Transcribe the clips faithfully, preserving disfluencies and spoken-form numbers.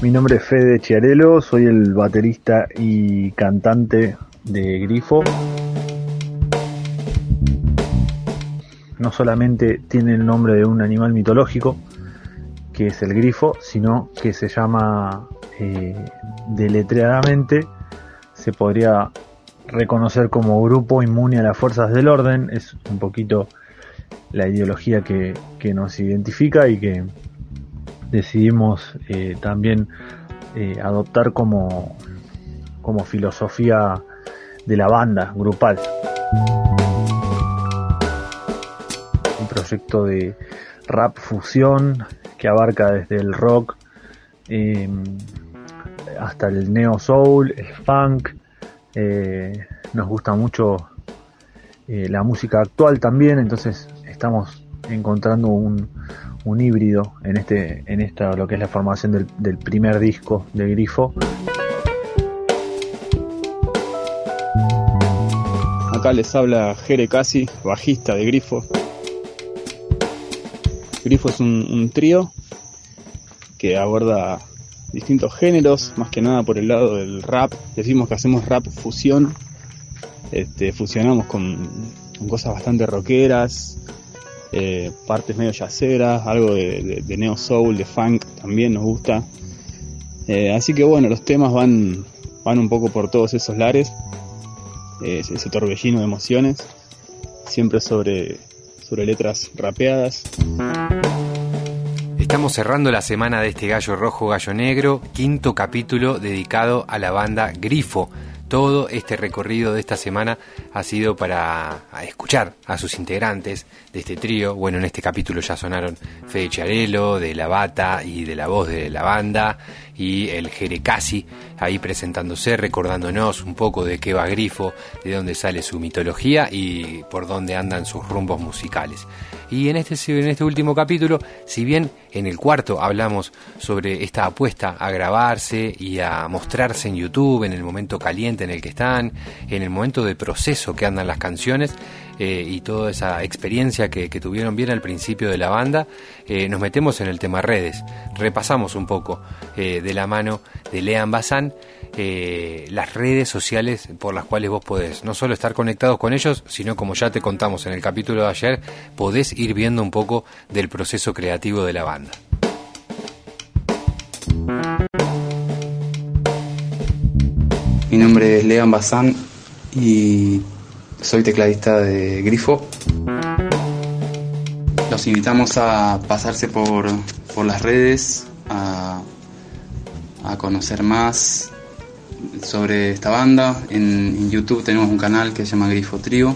Mi nombre es Fede Chiarello, soy el baterista y cantante de Grifo. No solamente tiene el nombre de un animal mitológico, que es el grifo, sino que se llama eh, deletreadamente, se podría reconocer como grupo inmune a las fuerzas del orden. Es un poquito la ideología que, que nos identifica y que decidimos eh, también eh, adoptar como, como filosofía de la banda grupal. Un proyecto de rap fusión que abarca desde el rock eh, hasta el neo soul, el funk. Eh, nos gusta mucho eh, la música actual también, entonces estamos encontrando un, un híbrido en este en esta lo que es la formación del, del primer disco de Grifo. Acá les habla Jere Casi, bajista de Grifo. Grifo es un, un trío que aborda distintos géneros, más que nada por el lado del rap. Decimos que hacemos rap fusión. Este, fusionamos con, con cosas bastante rockeras, eh, partes medio jazzeras, algo de, de, de neo soul, de funk también nos gusta. Eh, así que bueno, los temas van, van un poco por todos esos lares, eh, ese torbellino de emociones, siempre sobre, sobre letras rapeadas. Estamos cerrando la semana de este Gallo Rojo, Gallo Negro, quinto capítulo dedicado a la banda Grifo. Todo este recorrido de esta semana ha sido para escuchar a sus integrantes de este trío. Bueno, en este capítulo ya sonaron Fede Chiarello, de la bata y de la voz de la banda, y el Jere Casi ahí presentándose, recordándonos un poco de qué va Grifo, de dónde sale su mitología y por dónde andan sus rumbos musicales. Y en este, en este último capítulo, si bien en el cuarto hablamos sobre esta apuesta a grabarse y a mostrarse en YouTube en el momento caliente en el que están, en el momento de proceso que andan las canciones, eh, y toda esa experiencia que, que tuvieron bien al principio de la banda, eh, nos metemos en el tema redes. Repasamos un poco eh, de la mano de Lean Bazán Eh, las redes sociales por las cuales vos podés no solo estar conectados con ellos, sino, como ya te contamos en el capítulo de ayer, podés ir viendo un poco del proceso creativo de la banda. Mi nombre es Lean Bazán y soy tecladista de Grifo. Los invitamos a pasarse por, por las redes, a, a conocer más sobre esta banda. En, en YouTube tenemos un canal que se llama Grifo Trío,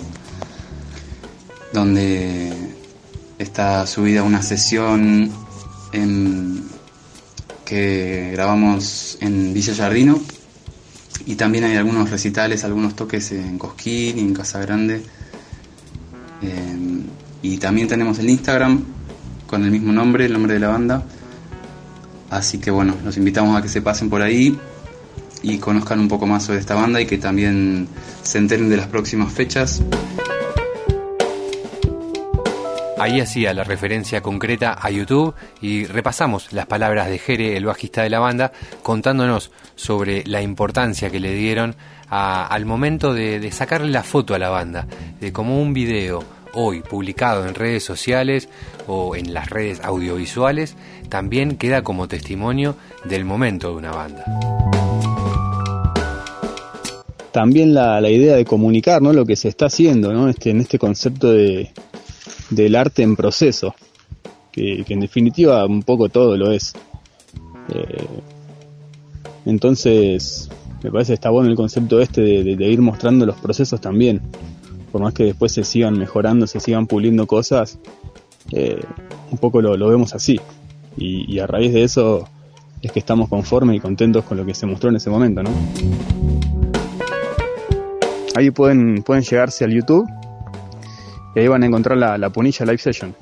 donde está subida una sesión en, que grabamos en Villa Giardino, y también hay algunos recitales, algunos toques en Cosquín y en Casa Grande. Eh, y también tenemos el Instagram con el mismo nombre, el nombre de la banda. Así que bueno, los invitamos a que se pasen por ahí y conozcan un poco más sobre esta banda y que también se enteren de las próximas fechas. Ahí hacía la referencia concreta a YouTube y repasamos las palabras de Jere, el bajista de la banda, contándonos sobre la importancia que le dieron a, al momento de, de sacarle la foto a la banda, de cómo un video hoy publicado en redes sociales o en las redes audiovisuales también queda como testimonio del momento de una banda. También la, la idea de comunicar, ¿no?, lo que se está haciendo, ¿no?, este, en este concepto de, del arte en proceso, que, que en definitiva un poco todo lo es. Eh, entonces me parece que está bueno el concepto este de, de, de ir mostrando los procesos también, por más que después se sigan mejorando, se sigan puliendo cosas, eh, un poco lo, lo vemos así, y, y a raíz de eso es que estamos conformes y contentos con lo que se mostró en ese momento, ¿no? Ahí pueden, pueden llegarse al YouTube y ahí van a encontrar la, la Punilla Live Session.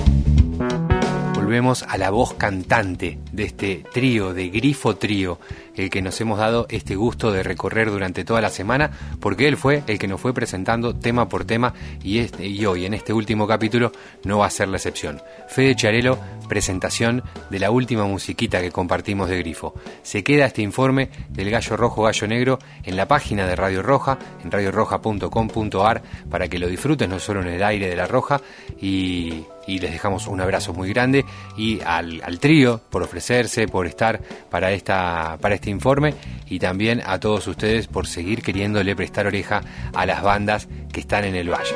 Volvemos a la voz cantante de este trío, de Grifo Trío, el que nos hemos dado este gusto de recorrer durante toda la semana, porque él fue el que nos fue presentando tema por tema y, este, y hoy en este último capítulo no va a ser la excepción. Fede Chiarello, presentación de la última musiquita que compartimos de Grifo. Se queda este informe del Gallo Rojo Gallo Negro en la página de Radio Roja, en radio roja punto com punto a r, para que lo disfrutes no solo en el aire de la Roja, y, y les dejamos un abrazo muy grande y al, al trío por ofrecerse, por estar para esta para este informe, y también a todos ustedes por seguir queriéndole prestar oreja a las bandas que están en el valle.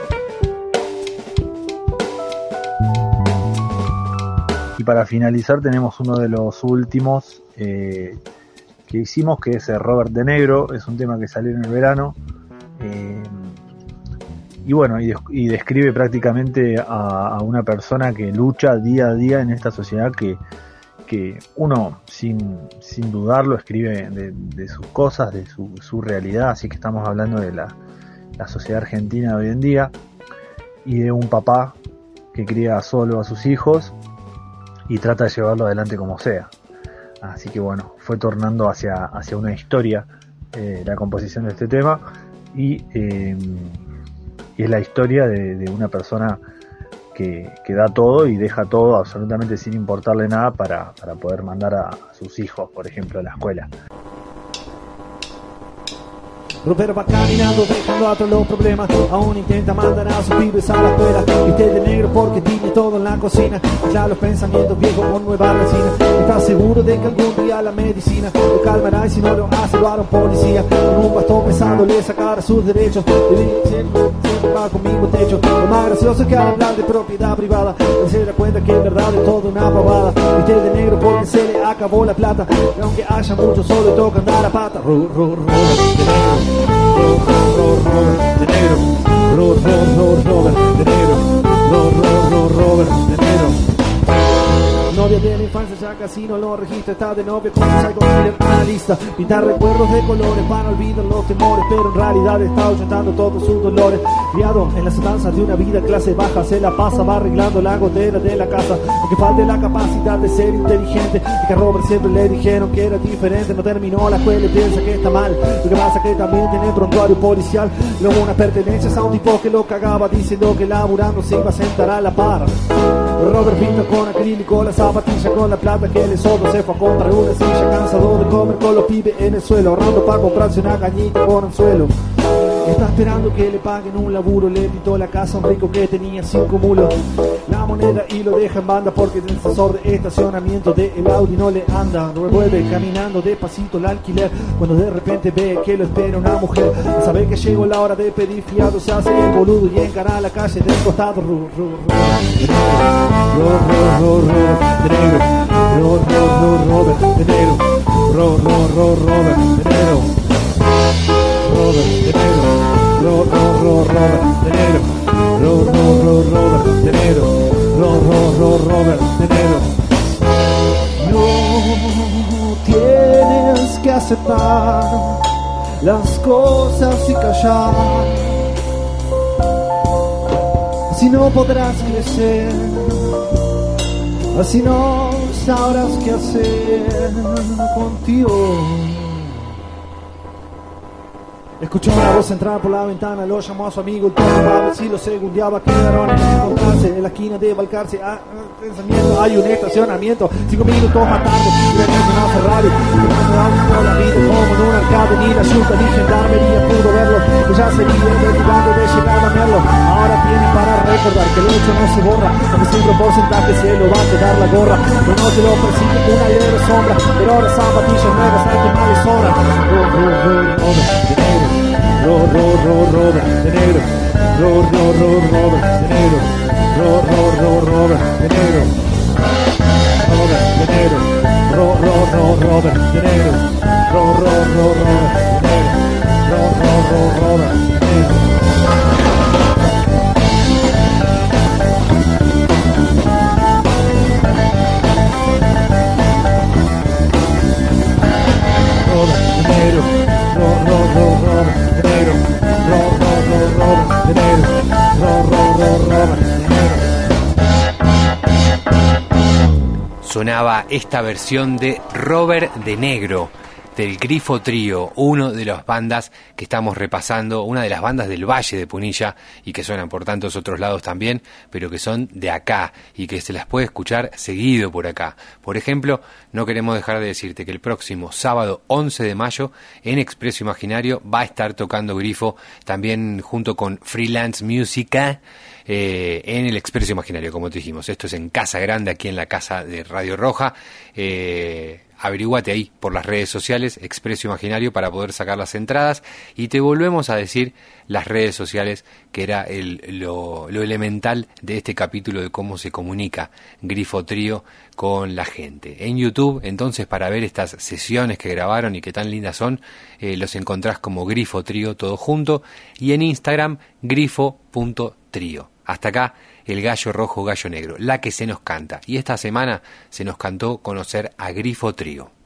Y para finalizar tenemos uno de los últimos eh, que hicimos, que es Robert de Negro. Es un tema que salió en el verano, eh, y bueno, y, de, y describe prácticamente a, a una persona que lucha día a día en esta sociedad, que, que uno sin, sin dudarlo escribe de, de sus cosas, de su, su realidad. Así que estamos hablando de la, la sociedad argentina de hoy en día, y de un papá que cría solo a sus hijos y trata de llevarlo adelante como sea. Así que bueno, fue tornando hacia, hacia una historia eh, la composición de este tema, y, eh, y es la historia de, de una persona que, que da todo y deja todo absolutamente sin importarle nada para, para poder mandar a, a sus hijos, por ejemplo, a la escuela. Roberto va caminando dejando atrás los problemas, aún intenta mandar a sus pibes a la escuela. Viste de negro porque tiene todo en la cocina, ya los pensamientos viejos con nueva resina. Está seguro de que algún día la medicina lo calmará, y si no lo hace lo hará un policía con un bastón pesado le sacará sus derechos. Siempre va con mismo techo. Lo más gracioso es que al hablar de propiedad privada él se da cuenta que en verdad es todo una pavada. Viste de negro porque se le acabó la plata, y aunque haya mucho solo toca andar a pata. Ro, ro, ro, de negro. Robert de negro, Robert, Robert de negro, Robert, Robert de negro. Novia de la infancia ya casi no lo registra, está de novia con un psycho killer analista. Pintar recuerdos de colores para olvidar los temores, pero en realidad está ahuyentando todos sus dolores. Criado en las andanzas de una vida clase baja, se la pasa va arreglando la gotera de la casa, aunque falte la capacidad de ser inteligente. Y que a Robert siempre le dijeron que era diferente, no terminó la escuela y piensa que está mal. Lo que pasa que también tiene prontuario policial, luego unas pertenencias a un tipo que lo cagaba diciendo que laburando se iba a sentar a la par. Robert pinta con acrílico la zapatilla con la plata que le sobró, se fue a comprar una silla, cansado de comer con los pibes en el suelo, ahorrando para comprarse una cañita con anzuelo. Está esperando que le paguen un laburo, le pintó la casa a un rico que tenía cinco mulos. La moneda y lo deja en banda porque el sensor de estacionamiento del Audi no le anda. Revuelve caminando despacito el alquiler cuando de repente ve que lo espera una mujer. Sabe que llegó la hora de pedir fiado, se hace el boludo y encara la calle del costado. Ro, ro, ro, de negro, ro, ro, ro, Robert de negro, ro, ro, ro, Robert de negro, Robert de negro, ro, ro, ro, Robert de negro, ro, ro, ro, Robert de negro, ro, ro, ro, Robert de negro. No tienes que aceptar las cosas y callar, así no podrás crecer, así no sabrás qué hacer contigo. Escuchó una voz entrar por la ventana, lo llamó a su amigo el perro para ver si lo segundeaba. Quedaron en encontrarse en la esquina de Balcarce. Ah, pensamiento, hay un estacionamiento, cinco minutos más tarde, venía una Ferrari, tomando la vida como en un arcade, ni la ayuda ni gendarmería pudo verlo, que ya seguía investigando de llegar a verlo. Ahora tiene para recordar que el hecho no se borra, porque siempre por porcentaje se lo va a quedar la gorra, pero no se lo persigue un aire de sombra, pero ahora zapatillas nuevas hay que más de sobra. Ro, ro, ro, Robert de negro, ro, ro, ro, Robert de negro, ro, ro, ro, Robert de negro, Robert de negro, ro, ro, ro, Robert de negro, ro, ro, ro, Robert de negro, ro, ro, ro, Robert de negro. Sonaba esta versión de Robert de Negro, del Grifo Trío, uno de las bandas que estamos repasando, una de las bandas del Valle de Punilla y que suenan por tantos otros lados también, pero que son de acá y que se las puede escuchar seguido por acá. Por ejemplo, no queremos dejar de decirte que el próximo sábado once de mayo en Expreso Imaginario va a estar tocando Grifo, también junto con Freelance Musica, eh, en el Expreso Imaginario, como te dijimos. Esto es en Casa Grande, aquí en la casa de Radio Roja. Eh, Averiguate ahí por las redes sociales, Expreso Imaginario, para poder sacar las entradas, y te volvemos a decir las redes sociales, que era el, lo, lo elemental de este capítulo de cómo se comunica Grifo Trío con la gente. En YouTube, entonces, para ver estas sesiones que grabaron y que tan lindas son, eh, los encontrás como Grifo Trío todo junto, y en Instagram, grifo punto trío. Hasta acá el gallo rojo, gallo negro, la que se nos canta. Y esta semana se nos cantó conocer a Grifo Trío.